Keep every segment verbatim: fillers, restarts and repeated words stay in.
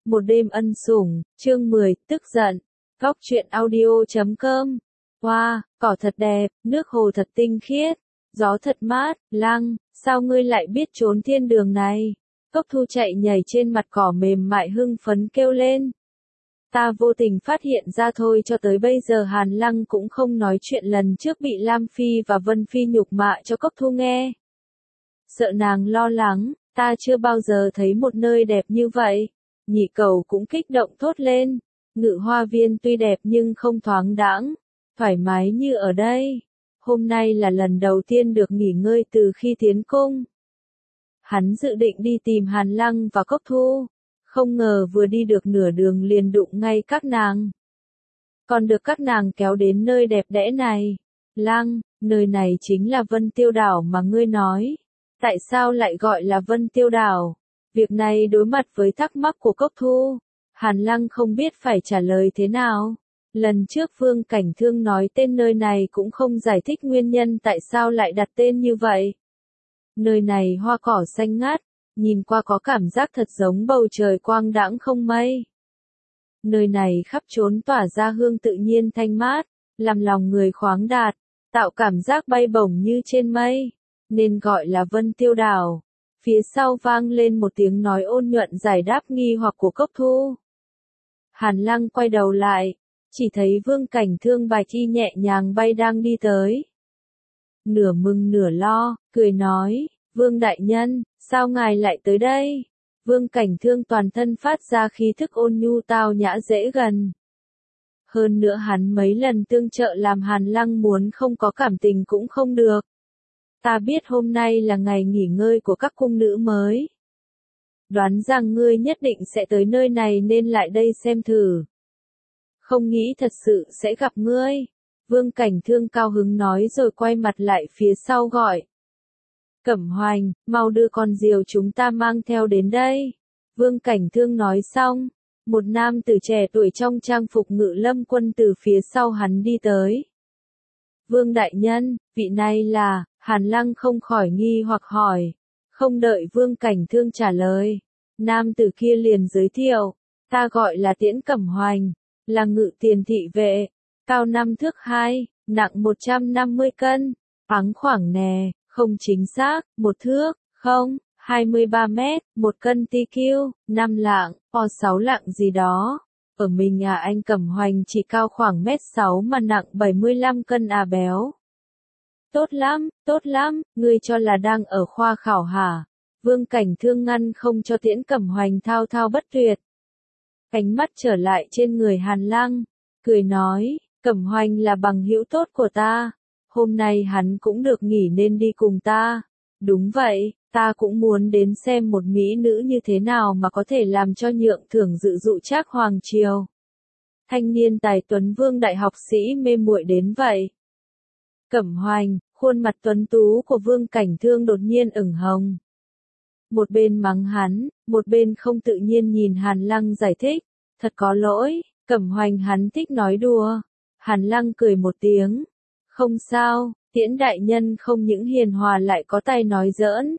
Một đêm ân sủng, chương mười, tức giận. Góc truyện audio chấm com. Hoa, wow, cỏ thật đẹp, nước hồ thật tinh khiết, gió thật mát. Lăng, sao ngươi lại biết trốn thiên đường này? Cốc Thu chạy nhảy trên mặt cỏ mềm mại hưng phấn kêu lên. Ta vô tình phát hiện ra thôi, cho tới bây giờ Hàn Lăng cũng không nói chuyện lần trước bị Lam Phi và Vân Phi nhục mạ cho Cốc Thu nghe. Sợ nàng lo lắng, ta chưa bao giờ thấy một nơi đẹp như vậy. Nhị Cẩu cũng kích động thốt lên, Ngự Hoa Viên tuy đẹp nhưng không thoáng đãng, thoải mái như ở đây. Hôm nay là lần đầu tiên được nghỉ ngơi từ khi tiến cung. Hắn dự định đi tìm Hàn Lăng và Cốc Thu, không ngờ vừa đi được nửa đường liền đụng ngay các nàng. Còn được các nàng kéo đến nơi đẹp đẽ này. Lăng, nơi này chính là Vân Tiêu Đảo mà ngươi nói. Tại sao lại gọi là Vân Tiêu Đảo? Việc này đối mặt với thắc mắc của Cốc Thu, Hàn Lăng không biết phải trả lời thế nào. Lần trước Vương Cảnh Thương nói tên nơi này cũng không giải thích nguyên nhân tại sao lại đặt tên như vậy. Nơi này hoa cỏ xanh ngát, nhìn qua có cảm giác thật giống bầu trời quang đãng không mây. Nơi này khắp trốn tỏa ra hương tự nhiên thanh mát, làm lòng người khoáng đạt, tạo cảm giác bay bổng như trên mây, nên gọi là Vân Tiêu Đảo. Phía sau vang lên một tiếng nói ôn nhuận giải đáp nghi hoặc của Cốc Thu. Hàn Lăng quay đầu lại, chỉ thấy Vương Cảnh Thương bạch y nhẹ nhàng bay đang đi tới. Nửa mừng nửa lo, cười nói, Vương Đại Nhân, sao ngài lại tới đây? Vương Cảnh Thương toàn thân phát ra khí thức ôn nhu tao nhã dễ gần. Hơn nữa hắn mấy lần tương trợ làm Hàn Lăng muốn không có cảm tình cũng không được. Ta biết hôm nay là ngày nghỉ ngơi của các cung nữ mới. Đoán rằng ngươi nhất định sẽ tới nơi này nên lại đây xem thử. Không nghĩ thật sự sẽ gặp ngươi. Vương Cảnh Thương cao hứng nói rồi quay mặt lại phía sau gọi. Cẩm Hoành, mau đưa con diều chúng ta mang theo đến đây. Vương Cảnh Thương nói xong, một nam tử trẻ tuổi trong trang phục ngự lâm quân từ phía sau hắn đi tới. Vương Đại Nhân, vị này là, Hàn Lăng không khỏi nghi hoặc hỏi. Không đợi Vương Cảnh Thương trả lời, nam tử kia liền giới thiệu, ta gọi là Tiễn Cẩm Hoành, là ngự tiền thị vệ, cao năm thước hai, nặng một trăm năm mươi cân, áng khoảng nè, không chính xác, một thước, không, hai mươi ba mét, một cân ti kiêu, năm lạng, o sáu lạng gì đó. Ở mình à anh Cẩm Hoành chỉ cao khoảng mét sáu mà nặng bảy mươi lăm cân à béo. Tốt lắm, tốt lắm, ngươi cho là đang ở khoa khảo hả? Vương Cảnh Thương ngăn không cho Tiễn Cẩm Hoành thao thao bất tuyệt. Ánh mắt trở lại trên người Hàn Lăng, cười nói, Cẩm Hoành là bằng hữu tốt của ta. Hôm nay hắn cũng được nghỉ nên đi cùng ta. Đúng vậy, ta cũng muốn đến xem một mỹ nữ như thế nào mà có thể làm cho nhượng thưởng dự dụ Trác hoàng triều. Thanh niên tài tuấn Vương đại học sĩ mê muội đến vậy. Cẩm Hoành, khuôn mặt tuấn tú của Vương Cảnh Thương đột nhiên ửng hồng. Một bên mắng hắn, một bên không tự nhiên nhìn Hàn Lăng giải thích, thật có lỗi, Cẩm Hoành hắn thích nói đùa. Hàn Lăng cười một tiếng, không sao, Tiễn Đại Nhân không những hiền hòa lại có tay nói giỡn.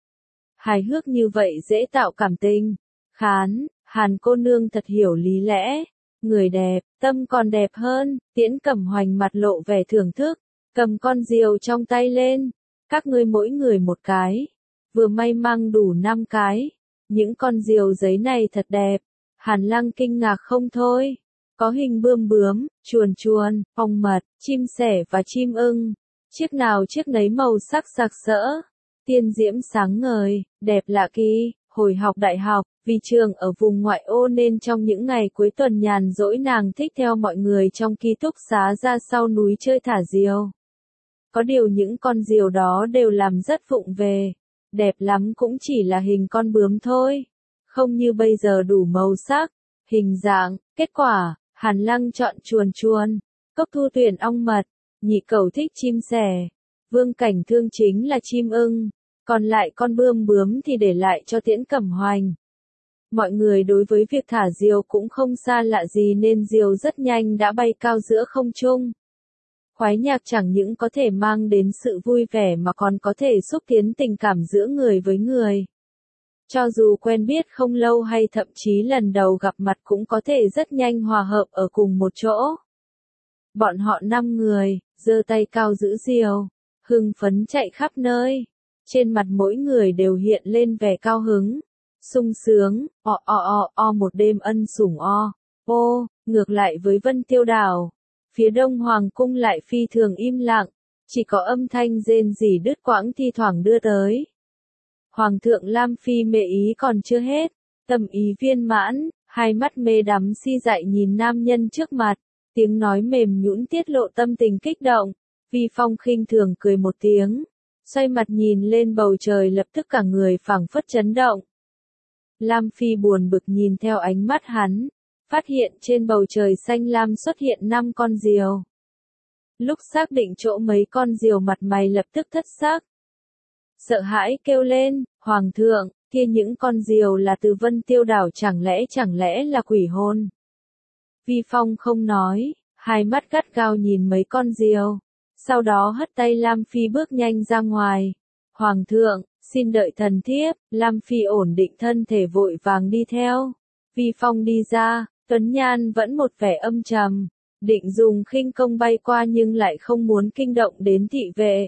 Hài hước như vậy dễ tạo cảm tình. Khán, Hàn cô nương thật hiểu lý lẽ, người đẹp, tâm còn đẹp hơn. Tiễn Cẩm Hoành mặt lộ vẻ thưởng thức, cầm con diều trong tay lên, các ngươi mỗi người một cái, vừa may mang đủ năm cái. Những con diều giấy này thật đẹp. Hàn Lăng kinh ngạc không thôi. Có hình bươm bướm, chuồn chuồn, ong mật, chim sẻ và chim ưng. Chiếc nào chiếc nấy màu sắc sặc sỡ, tiên diễm sáng ngời, đẹp lạ kỳ. Hồi học đại học, vì trường ở vùng ngoại ô nên trong những ngày cuối tuần nhàn rỗi nàng thích theo mọi người trong ký túc xá ra sau núi chơi thả diều. Có điều những con diều đó đều làm rất vụng về, đẹp lắm cũng chỉ là hình con bướm thôi, không như bây giờ đủ màu sắc, hình dạng. Kết quả, Hàn Lăng chọn chuồn chuồn, Cốc Thu tuyển ong mật, Nhị Cẩu thích chim sẻ, Vương Cảnh Thương chính là chim ưng, còn lại con bươm bướm thì để lại cho Tiễn Cẩm Hoành. Mọi người đối với việc thả diều cũng không xa lạ gì nên diều rất nhanh đã bay cao giữa không trung. Khoái nhạc chẳng những có thể mang đến sự vui vẻ mà còn có thể xúc tiến tình cảm giữa người với người. Cho dù quen biết không lâu hay thậm chí lần đầu gặp mặt cũng có thể rất nhanh hòa hợp ở cùng một chỗ. Bọn họ năm người, giơ tay cao giữ diều, hưng phấn chạy khắp nơi. Trên mặt mỗi người đều hiện lên vẻ cao hứng, sung sướng, o o o o một đêm ân sủng o. Ô, ngược lại với Vân Tiêu Đảo, phía đông hoàng cung lại phi thường im lặng, chỉ có âm thanh rên rỉ đứt quãng thi thoảng đưa tới. Hoàng thượng Lam Phi mê ý còn chưa hết, tâm ý viên mãn, hai mắt mê đắm si dại nhìn nam nhân trước mặt, tiếng nói mềm nhũn tiết lộ tâm tình kích động. Vi Phong khinh thường cười một tiếng, xoay mặt nhìn lên bầu trời lập tức cả người phảng phất chấn động. Lam Phi buồn bực nhìn theo ánh mắt hắn, phát hiện trên bầu trời xanh lam xuất hiện năm con diều. Lúc xác định chỗ mấy con diều mặt mày lập tức thất sắc. Sợ hãi kêu lên, Hoàng thượng, kia những con diều là từ Vân Tiêu Đảo chẳng lẽ chẳng lẽ là quỷ hồn. Vi Phong không nói, hai mắt gắt gao nhìn mấy con diều, sau đó hất tay Lam Phi bước nhanh ra ngoài. Hoàng thượng, xin đợi thần thiếp, Lam Phi ổn định thân thể vội vàng đi theo. Vi Phong đi ra, Tuấn Nhan vẫn một vẻ âm trầm, định dùng khinh công bay qua nhưng lại không muốn kinh động đến thị vệ.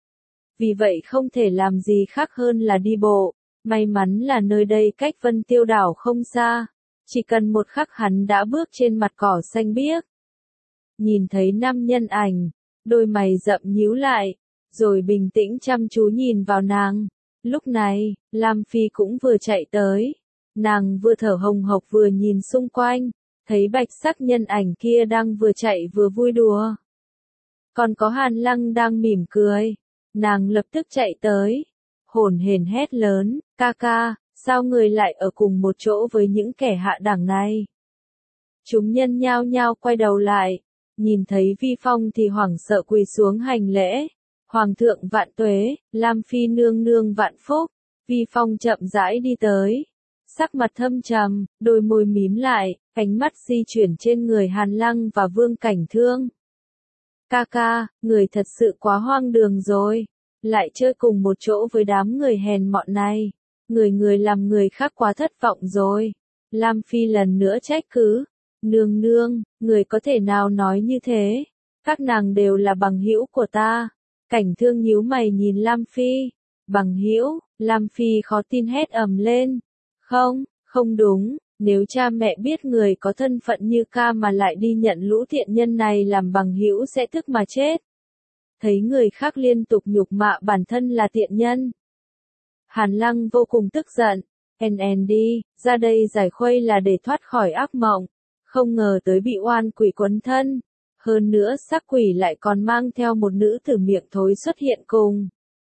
Vì vậy không thể làm gì khác hơn là đi bộ, may mắn là nơi đây cách Vân Tiêu Đảo không xa, chỉ cần một khắc hắn đã bước trên mặt cỏ xanh biếc. Nhìn thấy năm nhân ảnh, đôi mày rậm nhíu lại, rồi bình tĩnh chăm chú nhìn vào nàng. Lúc này, Lam Phi cũng vừa chạy tới, nàng vừa thở hồng hộc vừa nhìn xung quanh, thấy bạch sắc nhân ảnh kia đang vừa chạy vừa vui đùa. Còn có Hàn Lăng đang mỉm cười, nàng lập tức chạy tới, hồn hển hét lớn, ca ca, sao người lại ở cùng một chỗ với những kẻ hạ đẳng này? Chúng nhân nhao nhao quay đầu lại, nhìn thấy Vi Phong thì hoảng sợ quỳ xuống hành lễ. Hoàng thượng vạn tuế, Lam Phi nương nương vạn phúc. Vi Phong chậm rãi đi tới, sắc mặt thâm trầm, đôi môi mím lại, ánh mắt di chuyển trên người Hàn Lăng và Vương Cảnh Thương. Ca ca, người thật sự quá hoang đường rồi, lại chơi cùng một chỗ với đám người hèn mọn này, người người làm người khác quá thất vọng rồi. Lam Phi lần nữa trách cứ, nương nương, người có thể nào nói như thế, các nàng đều là bằng hữu của ta. Cảnh Thương nhíu mày nhìn Lam Phi, bằng hữu, Lam Phi khó tin hét ầm lên, không, không đúng, nếu cha mẹ biết người có thân phận như ca mà lại đi nhận lũ thiện nhân này làm bằng hữu sẽ tức mà chết. Thấy người khác liên tục nhục mạ bản thân là tiện nhân. Hàn Lăng vô cùng tức giận, en en đi, ra đây giải khuây là để thoát khỏi ác mộng, không ngờ tới bị oan quỷ quấn thân. Hơn nữa xác quỷ lại còn mang theo một nữ tử miệng thối xuất hiện cùng.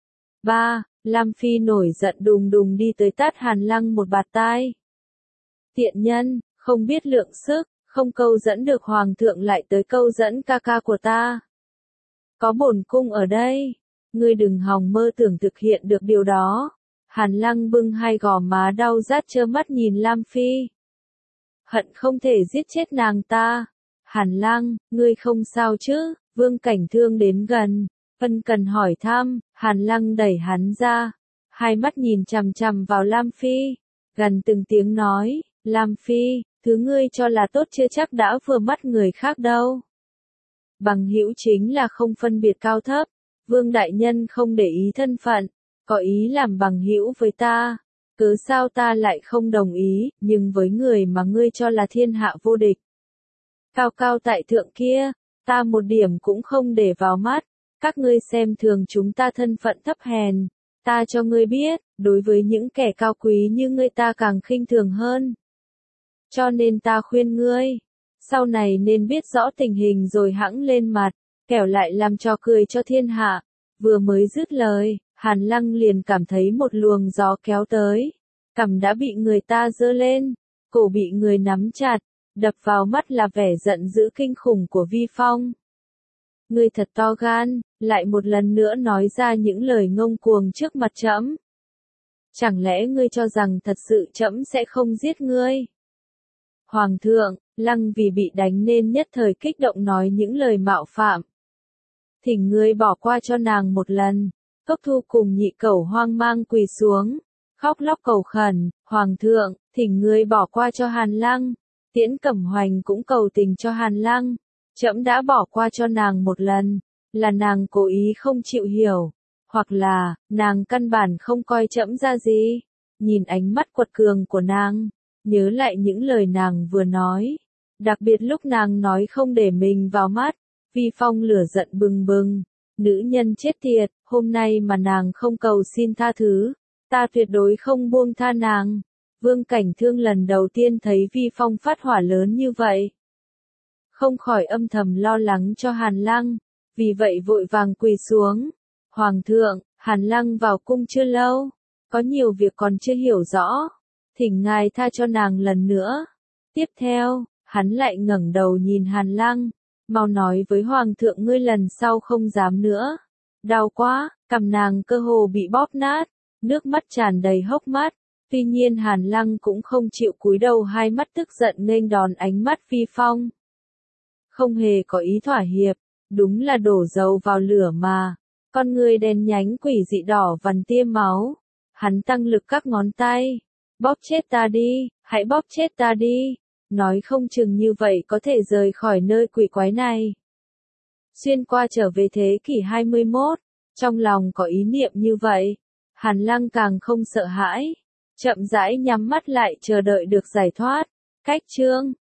ba. Lam Phi nổi giận đùng đùng đi tới tát Hàn Lăng một bạt tai. Tiện nhân, không biết lượng sức, không câu dẫn được hoàng thượng lại tới câu dẫn ca ca của ta. Có bổn cung ở đây, ngươi đừng hòng mơ tưởng thực hiện được điều đó. Hàn Lăng bưng hai gò má đau rát trơ mắt nhìn Lam Phi. Hận không thể giết chết nàng ta. Hàn Lăng, ngươi không sao chứ? Vương Cảnh Thương đến gần, ân cần hỏi thăm. Hàn Lăng đẩy hắn ra, hai mắt nhìn chằm chằm vào Lam Phi, gần từng tiếng nói, Lam Phi, thứ ngươi cho là tốt chưa chắc đã vừa mắt người khác đâu. Bằng hữu chính là không phân biệt cao thấp, Vương đại nhân không để ý thân phận, có ý làm bằng hữu với ta, cớ sao ta lại không đồng ý, nhưng với người mà ngươi cho là thiên hạ vô địch. Cao cao tại thượng kia, ta một điểm cũng không để vào mắt, các ngươi xem thường chúng ta thân phận thấp hèn, ta cho ngươi biết, đối với những kẻ cao quý như ngươi ta càng khinh thường hơn. Cho nên ta khuyên ngươi, sau này nên biết rõ tình hình rồi hẵng lên mặt, kẻo lại làm trò cười cho thiên hạ. Vừa mới dứt lời, Hàn Lăng liền cảm thấy một luồng gió kéo tới, cằm đã bị người ta giơ lên, cổ bị người nắm chặt. Đập vào mắt là vẻ giận dữ kinh khủng của Vi Phong. Ngươi thật to gan, lại một lần nữa nói ra những lời ngông cuồng trước mặt trẫm. Chẳng lẽ ngươi cho rằng thật sự trẫm sẽ không giết ngươi? Hoàng thượng, Lăng vì bị đánh nên nhất thời kích động nói những lời mạo phạm. Thỉnh ngươi bỏ qua cho nàng một lần. Cốc Thu cùng Nhị Cẩu hoang mang quỳ xuống, khóc lóc cầu khẩn, Hoàng thượng, thỉnh ngươi bỏ qua cho Hàn Lăng. Tiễn Cẩm Hoành cũng cầu tình cho Hàn Lăng. Trẫm đã bỏ qua cho nàng một lần, là nàng cố ý không chịu hiểu, hoặc là, nàng căn bản không coi trẫm ra gì. Nhìn ánh mắt quật cường của nàng, nhớ lại những lời nàng vừa nói, đặc biệt lúc nàng nói không để mình vào mắt, Vi Phong lửa giận bừng bừng, nữ nhân chết tiệt, hôm nay mà nàng không cầu xin tha thứ, ta tuyệt đối không buông tha nàng. Vương Cảnh Thương lần đầu tiên thấy Vi Phong phát hỏa lớn như vậy, không khỏi âm thầm lo lắng cho Hàn Lăng, vì vậy vội vàng quỳ xuống. Hoàng thượng, Hàn Lăng vào cung chưa lâu, có nhiều việc còn chưa hiểu rõ, thỉnh ngài tha cho nàng lần nữa. Tiếp theo, hắn lại ngẩng đầu nhìn Hàn Lăng, mau nói với Hoàng thượng ngươi lần sau không dám nữa. Đau quá, cằm nàng cơ hồ bị bóp nát, nước mắt tràn đầy hốc mắt. Tuy nhiên Hàn Lăng cũng không chịu cúi đầu, hai mắt tức giận nghênh đòn ánh mắt Vi Phong. Không hề có ý thỏa hiệp, đúng là đổ dầu vào lửa mà. Con người đen nhánh quỷ dị đỏ vằn tia máu. Hắn tăng lực các ngón tay. Bóp chết ta đi, hãy bóp chết ta đi. Nói không chừng như vậy có thể rời khỏi nơi quỷ quái này. Xuyên qua trở về thế kỷ hai mươi mốt, trong lòng có ý niệm như vậy. Hàn Lăng càng không sợ hãi. Chậm rãi nhắm mắt lại chờ đợi được giải thoát. Cách chương